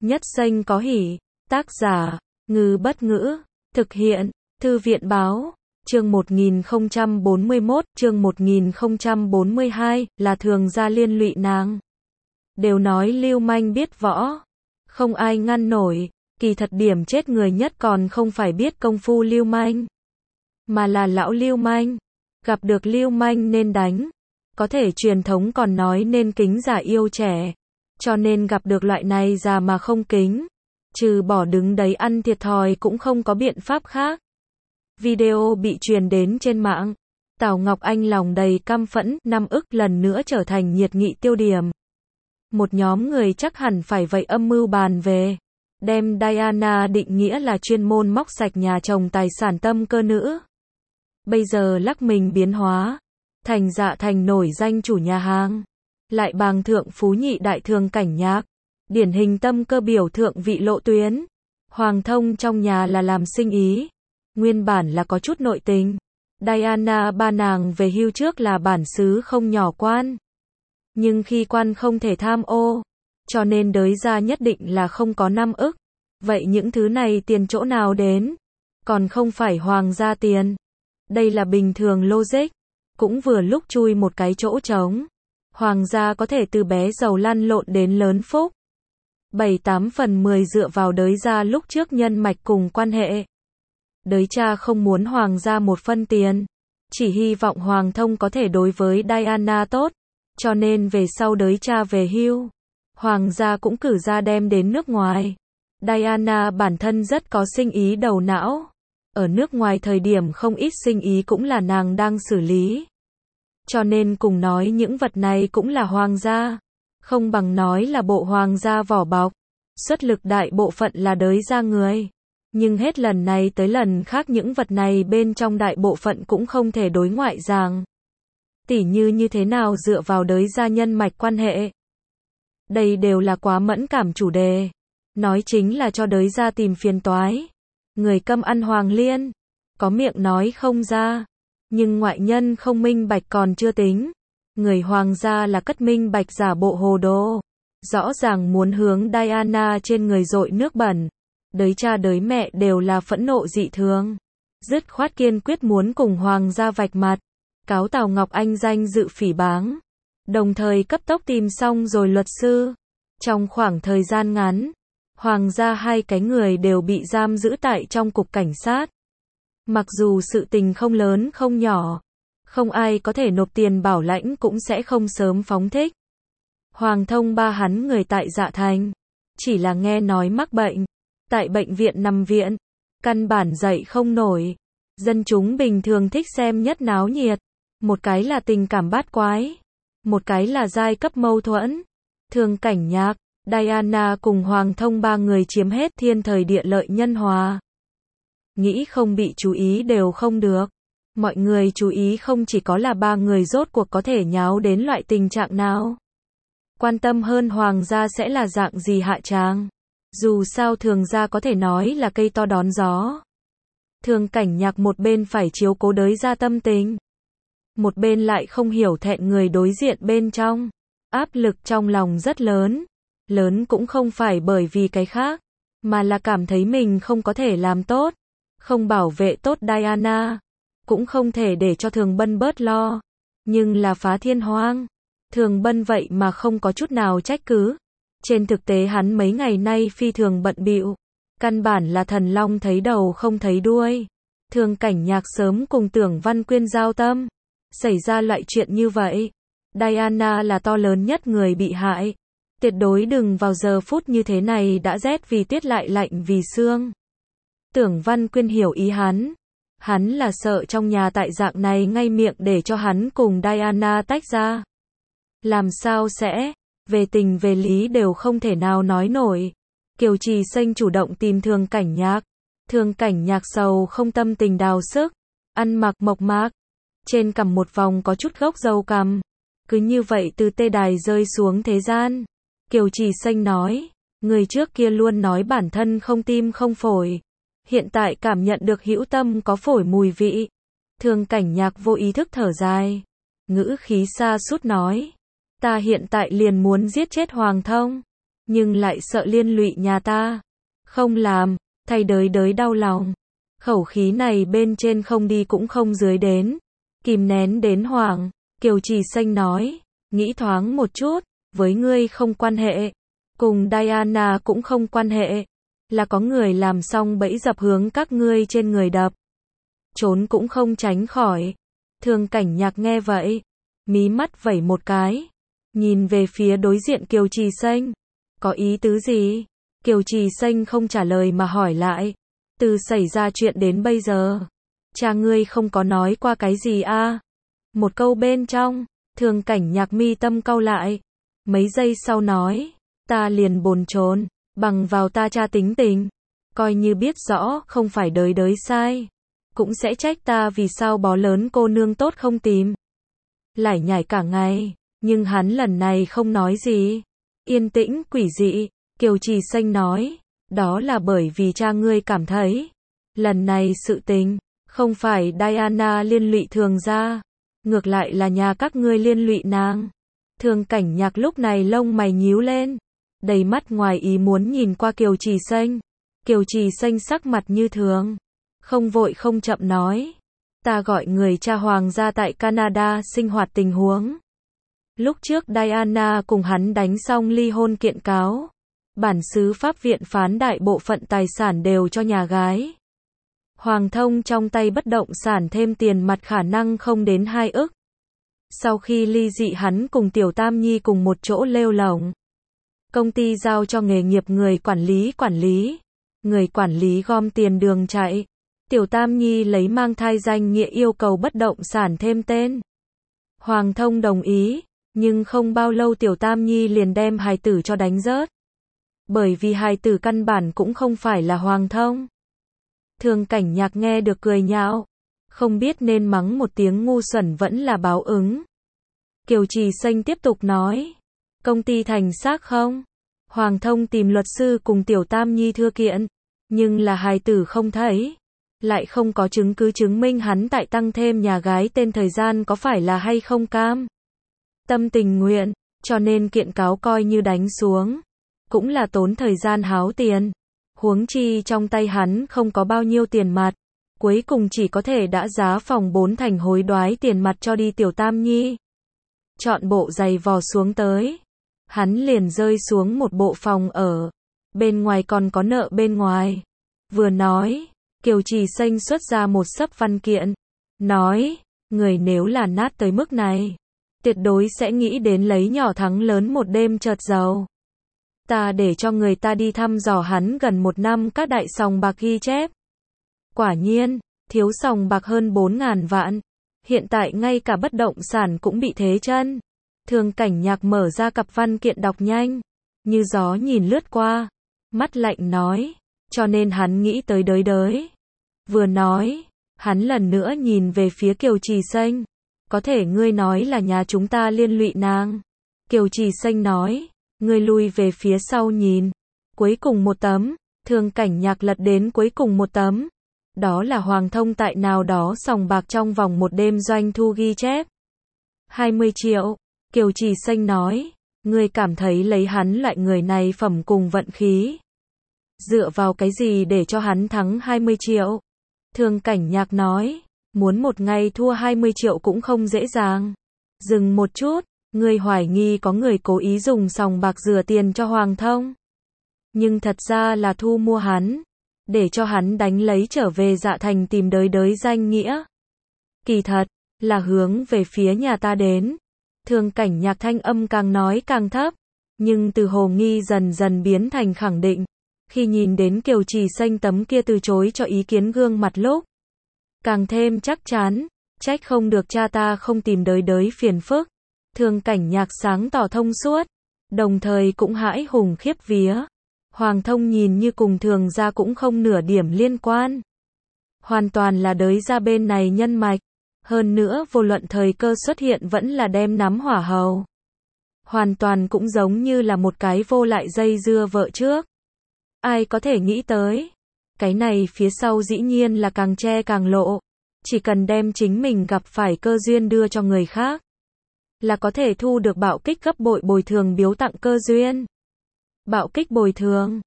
Nhất Xanh có hỉ. Tác giả, Ngư Bất Ngữ. Thực hiện, Thư viện Báo. Chương 1041, chương 1042, là thường gia liên lụy nàng. Đều nói lưu manh biết võ. Không ai ngăn nổi. Kỳ thật điểm chết người nhất còn không phải biết công phu lưu manh, mà là lão lưu manh. Gặp được lưu manh nên đánh. Có thể truyền thống còn nói nên kính già yêu trẻ. Cho nên gặp được loại này già mà không kính, trừ bỏ đứng đấy ăn thiệt thòi cũng không có biện pháp khác. Video bị truyền đến trên mạng. Tào Ngọc Anh lòng đầy căm phẫn, 5 ức lần nữa trở thành nhiệt nghị tiêu điểm. Một nhóm người chắc hẳn phải vậy âm mưu bàn về. Đem Diana định nghĩa là chuyên môn móc sạch nhà chồng tài sản tâm cơ nữ. Bây giờ lắc mình biến hóa. Thành dạ thành nổi danh chủ nhà hàng. Lại bàng thượng phú nhị đại thường cảnh nhạc. Điển hình tâm cơ biểu thượng vị lộ tuyến. Hoàng thông trong nhà là làm sinh ý. Nguyên bản là có chút nội tình. Diana ba nàng về hưu trước là bản xứ không nhỏ quan. Nhưng khi quan không thể tham ô, cho nên đới ra nhất định là không có 5 ức. Vậy những thứ này tiền chỗ nào đến? Còn không phải hoàng gia tiền. Đây là bình thường logic. Cũng vừa lúc chui một cái chỗ trống. Hoàng gia có thể từ bé giàu lăn lộn đến lớn phúc. 7-8 phần 10 dựa vào đới gia lúc trước nhân mạch cùng quan hệ. Đới cha không muốn hoàng gia một phân tiền. Chỉ hy vọng hoàng thông có thể đối với Diana tốt. Cho nên về sau đới cha về hưu, hoàng gia cũng cử ra đem đến nước ngoài. Diana bản thân rất có sinh ý đầu não. Ở nước ngoài thời điểm không ít sinh ý cũng là nàng đang xử lý. Cho nên cùng nói những vật này cũng là hoàng gia. Không bằng nói là bộ hoàng gia vỏ bọc. Xuất lực đại bộ phận là đới gia người. Nhưng hết lần này tới lần khác những vật này bên trong đại bộ phận cũng không thể đối ngoại ràng. Tỉ như thế nào dựa vào đới gia nhân mạch quan hệ. Đây đều là quá mẫn cảm chủ đề. Nói chính là cho đới gia tìm phiền toái. Người câm ăn hoàng liên. Có miệng nói không ra. Nhưng ngoại nhân không minh bạch còn chưa tính. Người hoàng gia là cất minh bạch giả bộ hồ đồ. Rõ ràng muốn hướng Diana trên người dội nước bẩn. Đới cha đới mẹ đều là phẫn nộ dị thường. Dứt khoát kiên quyết muốn cùng hoàng gia vạch mặt. Cáo Tào Ngọc Anh danh dự phỉ báng. Đồng thời cấp tốc tìm xong rồi luật sư. Trong khoảng thời gian ngắn, hoàng gia hai cái người đều bị giam giữ tại trong cục cảnh sát. Mặc dù sự tình không lớn không nhỏ, không ai có thể nộp tiền bảo lãnh cũng sẽ không sớm phóng thích. Hoàng thông ba hắn người tại Dạ Thành, chỉ là nghe nói mắc bệnh, tại bệnh viện nằm viện, căn bản dậy không nổi. Dân chúng bình thường thích xem nhất náo nhiệt. Một cái là tình cảm bát quái, một cái là giai cấp mâu thuẫn. Thường cảnh nhạc, Diana cùng Hoàng thông ba người chiếm hết thiên thời địa lợi nhân hòa. Nghĩ không bị chú ý đều không được. Mọi người chú ý không chỉ có là ba người rốt cuộc có thể nháo đến loại tình trạng nào. Quan tâm hơn hoàng gia sẽ là dạng gì hạ tràng. Dù sao thường gia có thể nói là cây to đón gió. Thường cảnh nhạc một bên phải chiếu cố đới gia tâm tình. Một bên lại không hiểu thẹn người đối diện bên trong. Áp lực trong lòng rất lớn. Lớn cũng không phải bởi vì cái khác, mà là cảm thấy mình không có thể làm tốt. Không bảo vệ tốt Diana. Cũng không thể để cho Thường Bân bớt lo. Nhưng là phá thiên hoang. Thường Bân vậy mà không có chút nào trách cứ. Trên thực tế hắn mấy ngày nay phi thường bận bịu. Căn bản là thần long thấy đầu không thấy đuôi. Thường cảnh nhạc sớm cùng Tưởng Văn Quyên giao tâm. Xảy ra loại chuyện như vậy. Diana là to lớn nhất người bị hại. Tuyệt đối đừng vào giờ phút như thế này đã rét vì tuyết lại lạnh vì sương. Tưởng Văn Quyên hiểu ý hắn. Hắn là sợ trong nhà tại dạng này ngay miệng để cho hắn cùng Diana tách ra. Làm sao sẽ, về tình về lý đều không thể nào nói nổi. Kiều Trì Xanh chủ động tìm Thường cảnh nhạc. Thường cảnh nhạc sầu không tâm tình đào sức. Ăn mặc mộc mạc. Trên cằm một vòng có chút gốc râu cằm. Cứ như vậy từ tê đài rơi xuống thế gian. Kiều Trì Xanh nói, người trước kia luôn nói bản thân không tim không phổi. Hiện tại cảm nhận được hữu tâm có phổi mùi vị. Thường cảnh nhạc vô ý thức thở dài. Ngữ khí xa sút nói, ta hiện tại liền muốn giết chết Hoàng thông. nhưng lại sợ liên lụy nhà ta. Không làm, thay đới đới đau lòng. Khẩu khí này bên trên không đi cũng không dưới đến. Kìm nén đến hoảng, Kiều Trì Xanh nói, nghĩ thoáng một chút, với ngươi không quan hệ, cùng Diana cũng không quan hệ, là có người làm xong bẫy dập hướng các ngươi trên người đập. Trốn cũng không tránh khỏi. Thường Cảnh Nhạc nghe vậy, mí mắt vẩy một cái, nhìn về phía đối diện Kiều Trì Xanh. Có ý tứ gì? Kiều Trì Xanh không trả lời mà hỏi lại. Từ xảy ra chuyện đến bây giờ, cha ngươi không có nói qua cái gì à? Một câu bên trong, Thường Cảnh Nhạc mi tâm cau lại. Mấy giây sau nói, ta liền bồn chồn, bằng vào ta cha tính tình, coi như biết rõ không phải đới đới sai, cũng sẽ trách ta vì sao bó lớn cô nương tốt không tìm. Lải nhải cả ngày, nhưng hắn lần này không nói gì. Yên tĩnh quỷ dị, Kiều Trì Xanh nói, đó là bởi vì cha ngươi cảm thấy, lần này sự tình, không phải Diana liên lụy Thường gia, ngược lại là nhà các ngươi liên lụy nàng. Thường Cảnh Nhạc lúc này lông mày nhíu lên, đầy mắt ngoài ý muốn nhìn qua Kiều Trì Xanh. Kiều Trì Xanh sắc mặt như thường, không vội không chậm nói, ta gọi người cha hoàng gia tại Canada sinh hoạt tình huống. Lúc trước Diana cùng hắn đánh xong ly hôn kiện cáo, bản xứ pháp viện phán đại bộ phận tài sản đều cho nhà gái. Hoàng thông trong tay bất động sản thêm tiền mặt khả năng không đến 2 ức. Sau khi ly dị hắn cùng Tiểu Tam Nhi cùng một chỗ lêu lổng. Công ty giao cho nghề nghiệp người quản lý. Người quản lý gom tiền đường chạy. Tiểu Tam Nhi lấy mang thai danh nghĩa yêu cầu bất động sản thêm tên. Hoàng thông đồng ý, nhưng không bao lâu Tiểu Tam Nhi liền đem hài tử cho đánh rớt. Bởi vì hài tử căn bản cũng không phải là Hoàng thông. Thường Cảnh Nhạc nghe được cười nhạo, không biết nên mắng một tiếng ngu xuẩn vẫn là báo ứng. Kiều Trì Xanh tiếp tục nói, công ty thành xác không? Hoàng thông tìm luật sư cùng Tiểu Tam Nhi thưa kiện, nhưng là hài tử không thấy, lại không có chứng cứ chứng minh hắn tại tăng thêm nhà gái tên thời gian có phải là hay không cam tâm tình nguyện, cho nên kiện cáo coi như đánh xuống, cũng là tốn thời gian háo tiền. Huống chi trong tay hắn không có bao nhiêu tiền mặt, cuối cùng chỉ có thể đã giá phòng 4 thành hối đoái tiền mặt cho đi Tiểu Tam Nhi. Chọn bộ giày vò xuống tới, hắn liền rơi xuống một bộ phòng ở, bên ngoài còn có nợ bên ngoài. Vừa nói, Kiều Trì Xanh xuất ra một xấp văn kiện, nói, người nếu là nát tới mức này, tuyệt đối sẽ nghĩ đến lấy nhỏ thắng lớn một đêm chợt giàu. Ta để cho người ta đi thăm dò hắn gần 1 năm các đại sòng bạc ghi chép. Quả nhiên, thiếu sòng bạc hơn 4.000 vạn. Hiện tại ngay cả bất động sản cũng bị thế chân. Thường Cảnh Nhạc mở ra cặp văn kiện đọc nhanh, như gió nhìn lướt qua, mắt lạnh nói, cho nên hắn nghĩ tới đới đới. Vừa nói, hắn lần nữa nhìn về phía Kiều Trì Xanh, có thể ngươi nói là nhà chúng ta liên lụy nàng. Kiều Trì Xanh nói, ngươi lui về phía sau nhìn, cuối cùng một tấm. Thường Cảnh Nhạc lật đến cuối cùng một tấm, đó là Hoàng thông tại nào đó sòng bạc trong vòng một đêm doanh thu ghi chép 20 triệu. Kiều Trì Xanh nói, ngươi cảm thấy lấy hắn loại người này phẩm cùng vận khí, dựa vào cái gì để cho hắn thắng 20 triệu? Thường Cảnh Nhạc nói, muốn một ngày thua 20 triệu cũng không dễ dàng. Dừng một chút, ngươi hoài nghi có người cố ý dùng sòng bạc rửa tiền cho Hoàng thông, nhưng thật ra là thu mua hắn, để cho hắn đánh lấy trở về Dạ Thành tìm đới đới danh nghĩa. Kỳ thật, là hướng về phía nhà ta đến. Thường Cảnh Nhạc thanh âm càng nói càng thấp, nhưng từ hồ nghi dần dần biến thành khẳng định. Khi nhìn đến Kiều Trì Xanh tấm kia từ chối cho ý kiến gương mặt lúc, càng thêm chắc chắn, trách không được cha ta không tìm đới đới phiền phức. Thường Cảnh Nhạc sáng tỏ thông suốt, đồng thời cũng hãi hùng khiếp vía. Hoàng thông nhìn như cùng Thường gia cũng không nửa điểm liên quan, hoàn toàn là đới gia bên này nhân mạch, hơn nữa vô luận thời cơ xuất hiện vẫn là đem nắm hỏa hầu. Hoàn toàn cũng giống như là một cái vô lại dây dưa vợ trước. Ai có thể nghĩ tới, cái này phía sau dĩ nhiên là càng che càng lộ, chỉ cần đem chính mình gặp phải cơ duyên đưa cho người khác, là có thể thu được bạo kích gấp bội bồi thường biếu tặng cơ duyên. Bạo kích bồi thường.